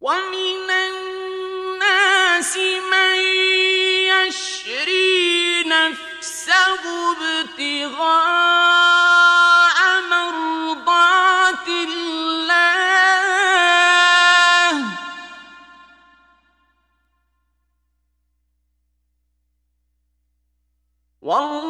ومن الناس من يشري نفسه ابتغاء مرضات الله والله